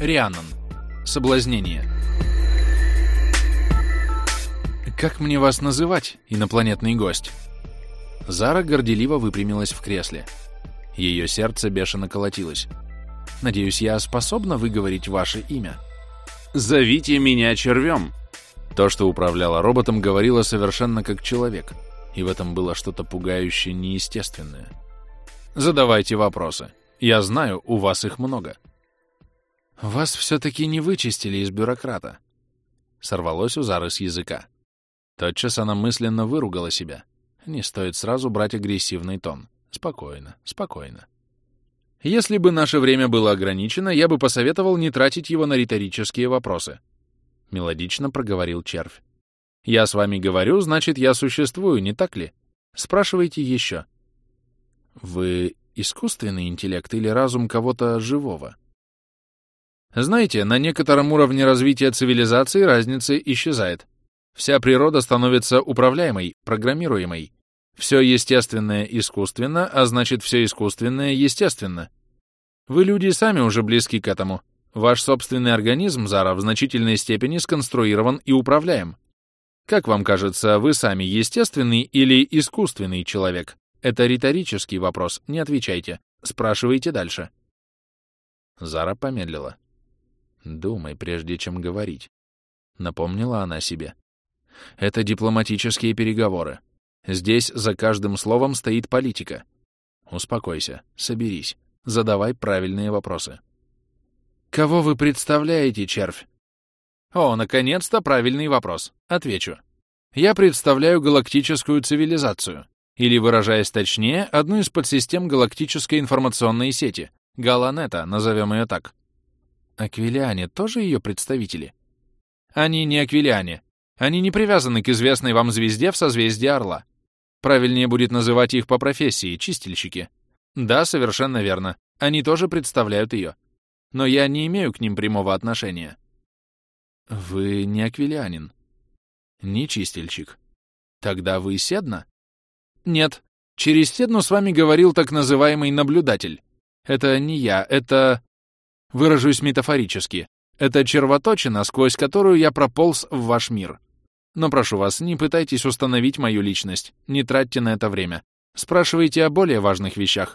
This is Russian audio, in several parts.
Рианнон. Соблазнение. «Как мне вас называть, инопланетный гость?» Зара горделиво выпрямилась в кресле. Ее сердце бешено колотилось. «Надеюсь, я способна выговорить ваше имя?» «Зовите меня червем!» То, что управляло роботом, говорило совершенно как человек, и в этом было что-то пугающее неестественное. «Задавайте вопросы. Я знаю, у вас их много». «Вас все-таки не вычистили из бюрократа», — сорвалось у Зары с языка. Тотчас она мысленно выругала себя. Не стоит сразу брать агрессивный тон. Спокойно, спокойно. «Если бы наше время было ограничено, я бы посоветовал не тратить его на риторические вопросы», — мелодично проговорил червь. «Я с вами говорю, значит, я существую, не так ли? Спрашивайте еще». «Вы искусственный интеллект или разум кого-то живого?» Знаете, на некотором уровне развития цивилизации разница исчезает. Вся природа становится управляемой, программируемой. Все естественное искусственно, а значит, все искусственное естественно. Вы, люди, сами уже близки к этому. Ваш собственный организм, Зара, в значительной степени сконструирован и управляем. Как вам кажется, вы сами естественный или искусственный человек? Это риторический вопрос, не отвечайте. Спрашивайте дальше. Зара помедлила. «Думай, прежде чем говорить», — напомнила она себе. «Это дипломатические переговоры. Здесь за каждым словом стоит политика. Успокойся, соберись, задавай правильные вопросы». «Кого вы представляете, червь?» «О, наконец-то правильный вопрос. Отвечу. Я представляю галактическую цивилизацию, или, выражаясь точнее, одну из подсистем галактической информационной сети, Галанета, назовем ее так». «Аквилиане тоже ее представители?» «Они не аквилиане. Они не привязаны к известной вам звезде в созвездии Орла. Правильнее будет называть их по профессии — чистильщики. Да, совершенно верно. Они тоже представляют ее. Но я не имею к ним прямого отношения». «Вы не аквилианин?» «Не чистильщик. Тогда вы Седна?» «Нет. Через Седну с вами говорил так называемый наблюдатель. Это не я, это...» Выражусь метафорически. Это червоточина, сквозь которую я прополз в ваш мир. Но прошу вас, не пытайтесь установить мою личность. Не тратьте на это время. Спрашивайте о более важных вещах.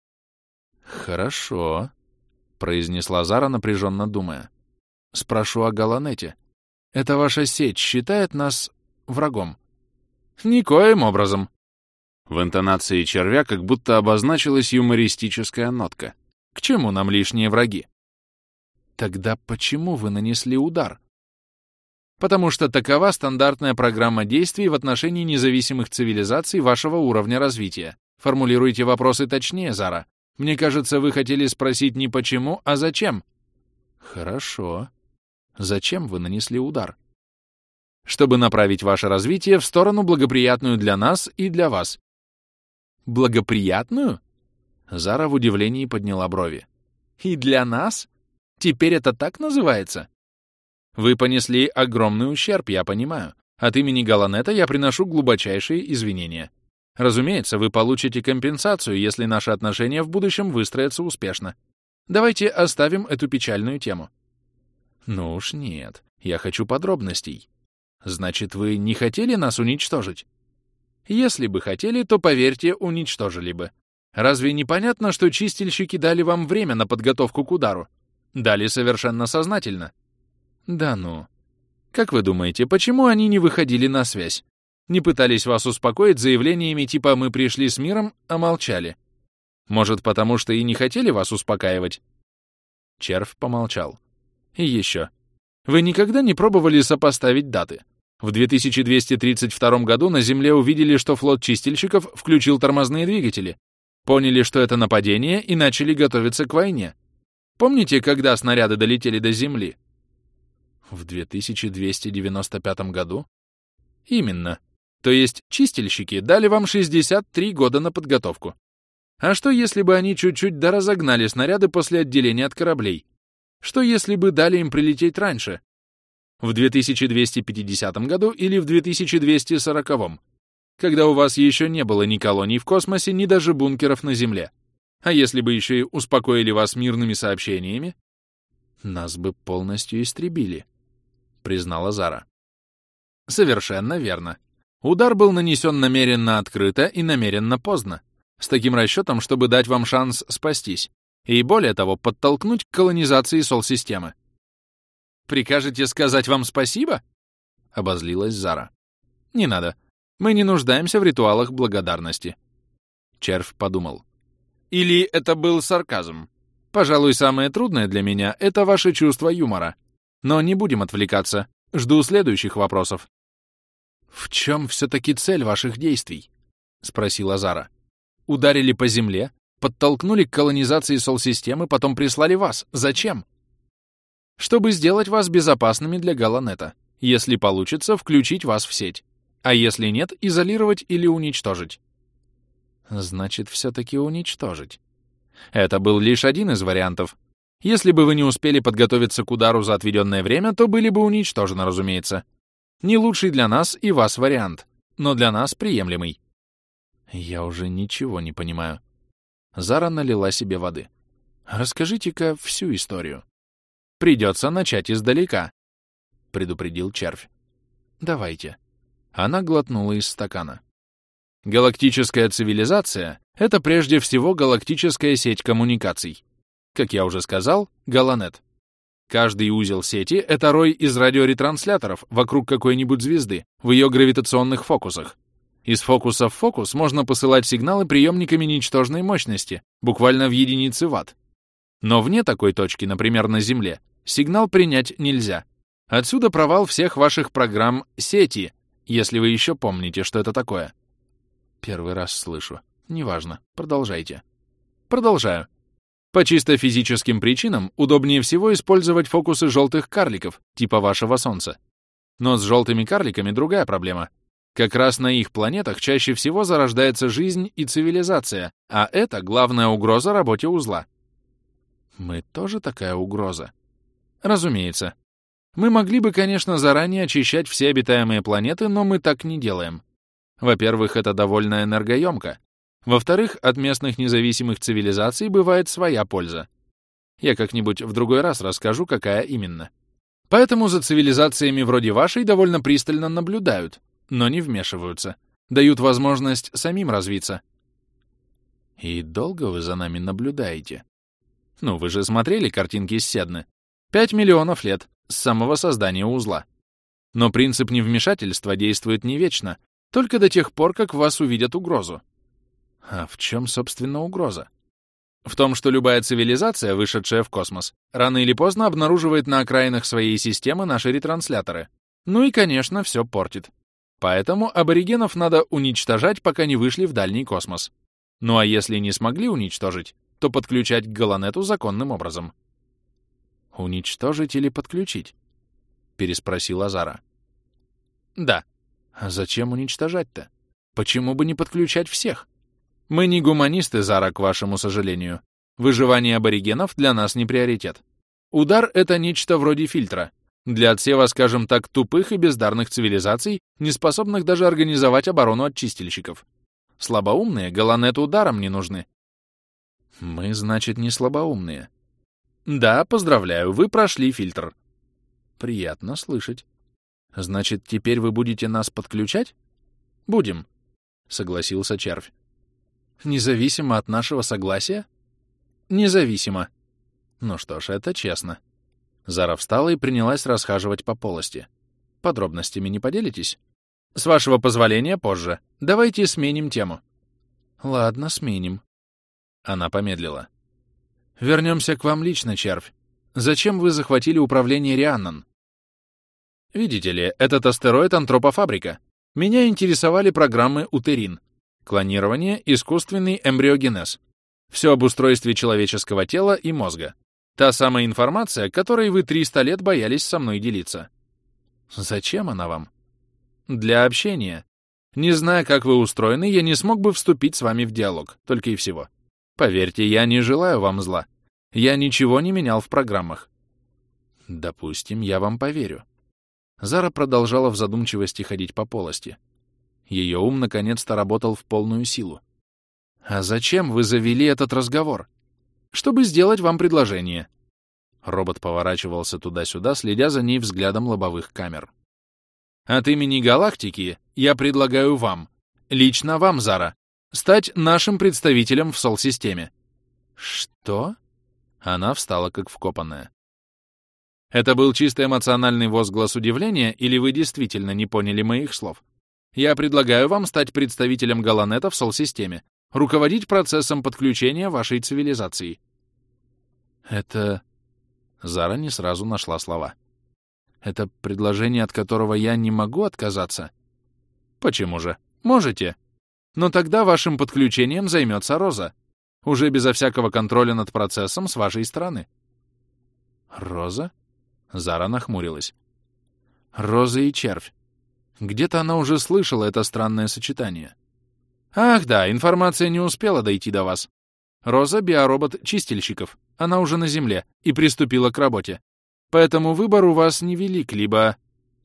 «Хорошо», — произнесла Зара, напряженно думая. «Спрошу о Галанете. Эта ваша сеть считает нас врагом?» «Никоим образом». В интонации червя как будто обозначилась юмористическая нотка. «К чему нам лишние враги?» «Тогда почему вы нанесли удар?» «Потому что такова стандартная программа действий в отношении независимых цивилизаций вашего уровня развития. Формулируйте вопросы точнее, Зара. Мне кажется, вы хотели спросить не почему, а зачем». «Хорошо. Зачем вы нанесли удар?» «Чтобы направить ваше развитие в сторону, благоприятную для нас и для вас». «Благоприятную?» Зара в удивлении подняла брови. «И для нас? Теперь это так называется?» «Вы понесли огромный ущерб, я понимаю. От имени Галанета я приношу глубочайшие извинения. Разумеется, вы получите компенсацию, если наши отношения в будущем выстроятся успешно. Давайте оставим эту печальную тему». «Ну уж нет, я хочу подробностей. Значит, вы не хотели нас уничтожить?» «Если бы хотели, то, поверьте, уничтожили бы. Разве не понятно, что чистильщики дали вам время на подготовку к удару? Дали совершенно сознательно». «Да ну. Как вы думаете, почему они не выходили на связь? Не пытались вас успокоить заявлениями типа «мы пришли с миром», а молчали? Может, потому что и не хотели вас успокаивать?» Червь помолчал. «И еще. Вы никогда не пробовали сопоставить даты? В 2232 году на Земле увидели, что флот чистильщиков включил тормозные двигатели, поняли, что это нападение, и начали готовиться к войне. Помните, когда снаряды долетели до Земли?» «В 2295 году?» «Именно. То есть чистильщики дали вам 63 года на подготовку. А что, если бы они чуть-чуть доразогнали снаряды после отделения от кораблей? Что, если бы дали им прилететь раньше? В 2250 году или в 2240, когда у вас еще не было ни колоний в космосе, ни даже бункеров на Земле? А если бы еще и успокоили вас мирными сообщениями?» Нас бы полностью истребили, признала Зара. Совершенно верно. Удар был нанесен намеренно открыто и намеренно поздно, с таким расчетом, чтобы дать вам шанс спастись, и более того, подтолкнуть к колонизации Сол-системы. «Прикажете сказать вам спасибо?» — обозлилась Зара. «Не надо. Мы не нуждаемся в ритуалах благодарности». Червь подумал. «Или это был сарказм? Пожалуй, самое трудное для меня — это ваше чувство юмора. Но не будем отвлекаться. Жду следующих вопросов». «В чем все-таки цель ваших действий?» — спросила Зара. «Ударили по земле, подтолкнули к колонизации Сол-системы, потом прислали вас. Зачем?» «Чтобы сделать вас безопасными для Галанета. Если получится, включить вас в сеть. А если нет, изолировать или уничтожить». «Значит, все-таки уничтожить». Это был лишь один из вариантов. Если бы вы не успели подготовиться к удару за отведенное время, то были бы уничтожены, разумеется. Не лучший для нас и вас вариант, но для нас приемлемый. Я уже ничего не понимаю. Зара налила себе воды. Расскажите-ка всю историю. Придется начать издалека, предупредил червь. Давайте. Она глотнула из стакана. Галактическая цивилизация — это прежде всего галактическая сеть коммуникаций. Как я уже сказал, Галанет. Каждый узел сети — это рой из радиоретрансляторов вокруг какой-нибудь звезды в ее гравитационных фокусах. Из фокуса в фокус можно посылать сигналы приемниками ничтожной мощности, буквально в единицы ватт. Но вне такой точки, например, на Земле, сигнал принять нельзя. Отсюда провал всех ваших программ сети, если вы еще помните, что это такое. Первый раз слышу. Неважно. Продолжайте. Продолжаю. По чисто физическим причинам удобнее всего использовать фокусы желтых карликов, типа вашего Солнца. Но с желтыми карликами другая проблема. Как раз на их планетах чаще всего зарождается жизнь и цивилизация, а это главная угроза работе узла. Мы тоже такая угроза? Разумеется. Мы могли бы, конечно, заранее очищать все обитаемые планеты, но мы так не делаем. Во-первых, это довольно энергоемко. Во-вторых, от местных независимых цивилизаций бывает своя польза. Я как-нибудь в другой раз расскажу, какая именно. Поэтому за цивилизациями вроде вашей довольно пристально наблюдают, но не вмешиваются, дают возможность самим развиться. И долго вы за нами наблюдаете? Ну, вы же смотрели картинки с Седны. 5 миллионов лет с самого создания узла. Но принцип невмешательства действует не вечно, только до тех пор, как в вас увидят угрозу. А в чем, собственно, угроза? В том, что любая цивилизация, вышедшая в космос, рано или поздно обнаруживает на окраинах своей системы наши ретрансляторы. Ну и, конечно, все портит. Поэтому аборигенов надо уничтожать, пока не вышли в дальний космос. Ну а если не смогли уничтожить, то подключать к Галанету законным образом. «Уничтожить или подключить?» — переспросила Зара. «Да. А зачем уничтожать-то? Почему бы не подключать всех? Мы не гуманисты, Зара, к вашему сожалению. Выживание аборигенов для нас не приоритет. Удар — это нечто вроде фильтра. Для отсева, скажем так, тупых и бездарных цивилизаций, не способных даже организовать оборону от чистильщиков. Слабоумные Галанету ударом не нужны». «Мы, значит, не слабоумные?» «Да, поздравляю, вы прошли фильтр». «Приятно слышать. Значит, теперь вы будете нас подключать?» «Будем», — согласился червь. «Независимо от нашего согласия?» «Независимо». «Ну что ж, это честно». Зара встала и принялась расхаживать по полости. «Подробностями не поделитесь?» «С вашего позволения, позже. Давайте сменим тему». «Ладно, сменим». Она помедлила. «Вернемся к вам лично, червь. Зачем вы захватили управление Рианнан?» «Видите ли, этот астероид — антропофабрика. Меня интересовали программы Утерин. Клонирование, искусственный эмбриогенез. Все об устройстве человеческого тела и мозга. Та самая информация, которой вы 300 лет боялись со мной делиться». «Зачем она вам?» «Для общения. Не зная, как вы устроены, я не смог бы вступить с вами в диалог, только и всего. Поверьте, я не желаю вам зла. Я ничего не менял в программах». «Допустим, я вам поверю». Зара продолжала в задумчивости ходить по полости. Ее ум наконец-то работал в полную силу. «А зачем вы завели этот разговор?» «Чтобы сделать вам предложение». Робот поворачивался туда-сюда, следя за ней взглядом лобовых камер. «От имени галактики я предлагаю вам, лично вам, Зара, стать нашим представителем в Сол-системе». «Что?» Она встала как вкопанная. «Это был чисто эмоциональный возглас удивления, или вы действительно не поняли моих слов? Я предлагаю вам стать представителем Галанета в Сол-системе, руководить процессом подключения вашей цивилизации». «Это...» Зара не сразу нашла слова. «Это предложение, от которого я не могу отказаться?» «Почему же? Можете. Но тогда вашим подключением займется Роза, уже безо всякого контроля над процессом с вашей стороны». «Роза?» Зара нахмурилась. «Роза и червь. Где-то она уже слышала это странное сочетание». «Ах да, информация не успела дойти до вас. Роза — биоробот чистильщиков. Она уже на Земле и приступила к работе. Поэтому выбор у вас невелик, либо...»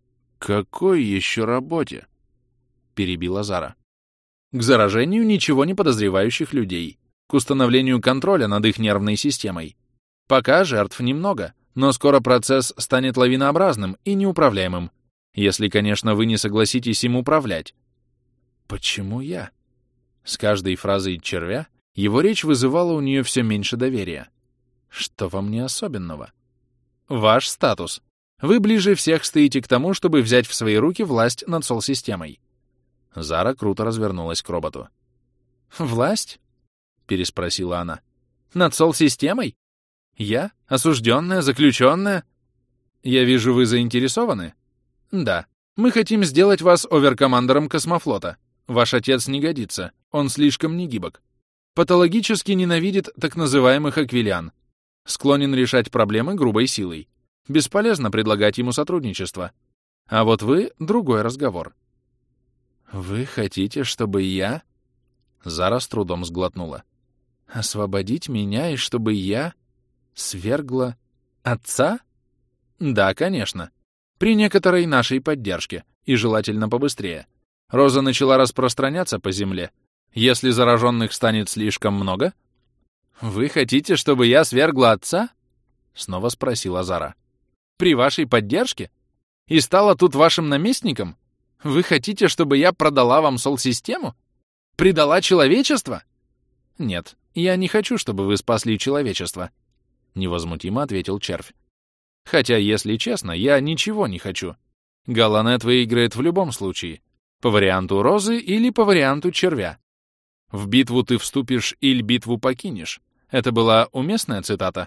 «Какой еще работе?» — перебила Зара. «К заражению ничего не подозревающих людей, к установлению контроля над их нервной системой. Пока жертв немного, но скоро процесс станет лавинообразным и неуправляемым, если, конечно, вы не согласитесь им управлять». «Почему я?» С каждой фразой червя его речь вызывала у нее все меньше доверия. «Что во мне особенного?» «Ваш статус. Вы ближе всех стоите к тому, чтобы взять в свои руки власть над Сол-системой». Зара круто развернулась к роботу. «Власть?» — переспросила она. «Над Сол-системой? Я? Осужденная? Заключенная? Я вижу, вы заинтересованы? Да. Мы хотим сделать вас оверкомандером космофлота. Ваш отец не годится. Он слишком негибок. Патологически ненавидит так называемых аквилиан. Склонен решать проблемы грубой силой. Бесполезно предлагать ему сотрудничество. А вот вы — другой разговор». «Вы хотите, чтобы я...» Зара с трудом сглотнула. «Освободить меня, и чтобы я свергла отца?» «Да, конечно. При некоторой нашей поддержке, и желательно побыстрее. Роза начала распространяться по Земле. Если зараженных станет слишком много...» «Вы хотите, чтобы я свергла отца?» — снова спросила Зара. «При вашей поддержке? И стала тут вашим наместником? Вы хотите, чтобы я продала вам Сол-систему? Предала человечество?» «Нет, я не хочу, чтобы вы спасли человечество», — невозмутимо ответил червь. «Хотя, если честно, я ничего не хочу. Галанет выиграет в любом случае. По варианту Розы или по варианту червя. В битву ты вступишь или битву покинешь. Это была уместная цитата?»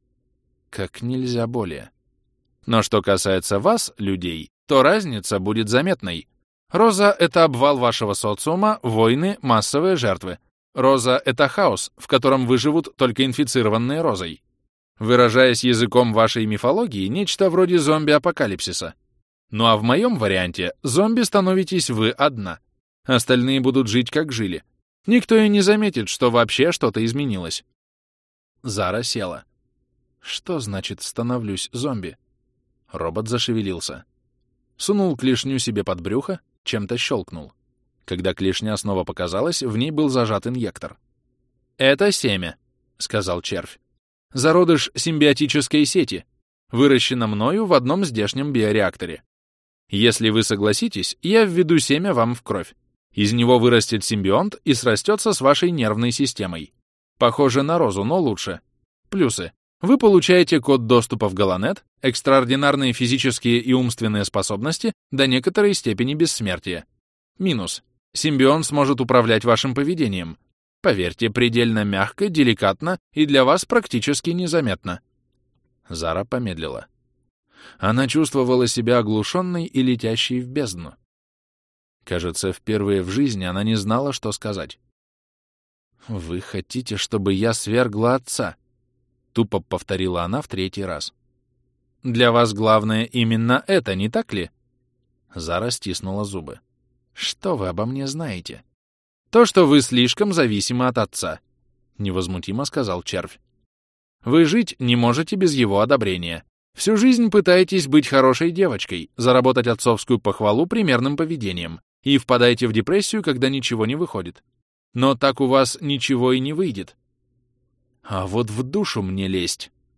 «Как нельзя более. Но что касается вас, людей, то разница будет заметной. Роза — это обвал вашего социума, войны, массовые жертвы. Роза — это хаос, в котором выживут только инфицированные розой. Выражаясь языком вашей мифологии, нечто вроде зомби-апокалипсиса. Ну а в моем варианте зомби становитесь вы одна. Остальные будут жить, как жили. Никто и не заметит, что вообще что-то изменилось». Зара села. «Что значит «становлюсь зомби»?» Робот зашевелился. Сунул клешню себе под брюхо, чем-то щелкнул. Когда клешня снова показалась, в ней был зажат инъектор. «Это семя», — сказал червь. «Зародыш симбиотической сети, выращено мною в одном здешнем биореакторе. Если вы согласитесь, я введу семя вам в кровь. Из него вырастет симбионт и срастется с вашей нервной системой. Похоже на Розу, но лучше. Плюсы. Вы получаете код доступа в Галанет, экстраординарные физические и умственные способности до некоторой степени бессмертия. Минус. Симбион сможет управлять вашим поведением. Поверьте, предельно мягко, деликатно и для вас практически незаметно». Зара помедлила. Она чувствовала себя оглушенной и летящей в бездну. Кажется, впервые в жизни она не знала, что сказать. «Вы хотите, чтобы я свергла отца?» — тупо повторила она в третий раз. «Для вас главное именно это, не так ли?» Зара стиснула зубы. «Что вы обо мне знаете?» «То, что вы слишком зависимы от отца», — невозмутимо сказал червь. «Вы жить не можете без его одобрения. Всю жизнь пытаетесь быть хорошей девочкой, заработать отцовскую похвалу примерным поведением, и впадаете в депрессию, когда ничего не выходит. Но так у вас ничего и не выйдет. А вот в душу мне лезть».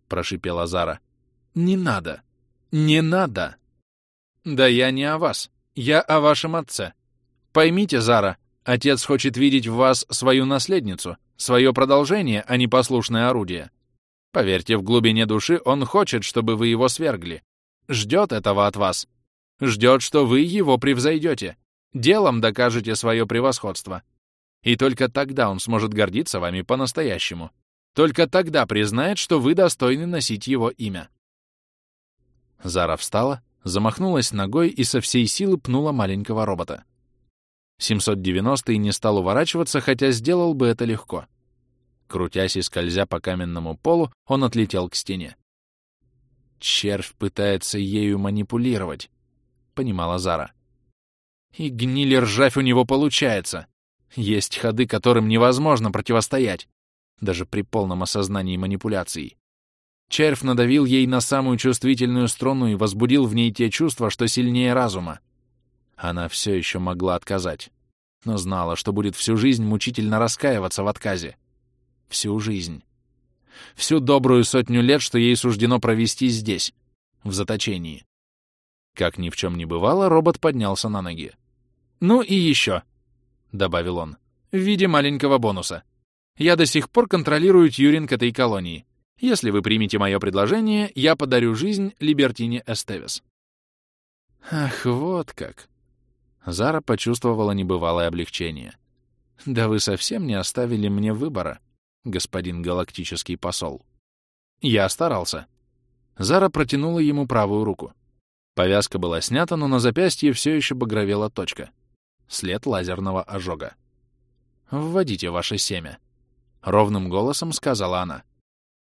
прошипела Зара. «Не надо! Не надо!» «Да я не о вас. Я о вашем отце. Поймите, Зара, отец хочет видеть в вас свою наследницу, свое продолжение, а не послушное орудие. Поверьте, в глубине души он хочет, чтобы вы его свергли. Ждет этого от вас. Ждет, что вы его превзойдете. Делом докажете свое превосходство. И только тогда он сможет гордиться вами по-настоящему. Только тогда признает, что вы достойны носить его имя». Зара встала, замахнулась ногой и со всей силы пнула маленького робота. 790-й не стал уворачиваться, хотя сделал бы это легко. Крутясь и скользя по каменному полу, он отлетел к стене. «Червь пытается ею манипулировать», — понимала Зара. «И гнили ржавь у него получается. Есть ходы, которым невозможно противостоять, даже при полном осознании манипуляций. Червь надавил ей на самую чувствительную струну и возбудил в ней те чувства, что сильнее разума. Она все еще могла отказать, но знала, что будет всю жизнь мучительно раскаиваться в отказе. Всю жизнь. Всю добрую 100 лет, что ей суждено провести здесь, в заточении. Как ни в чем не бывало, робот поднялся на ноги. «Ну и еще», — добавил он, — «в виде маленького бонуса. Я до сих пор контролирую тьюринг этой колонии. Если вы примете мое предложение, я подарю жизнь Либертине Эстевес». «Ах, вот как!» Зара почувствовала небывалое облегчение. «Да вы совсем не оставили мне выбора, господин галактический посол». «Я старался». Зара протянула ему правую руку. Повязка была снята, но на запястье все еще багровела точка. След лазерного ожога. «Вводите ваше семя», — ровным голосом сказала она.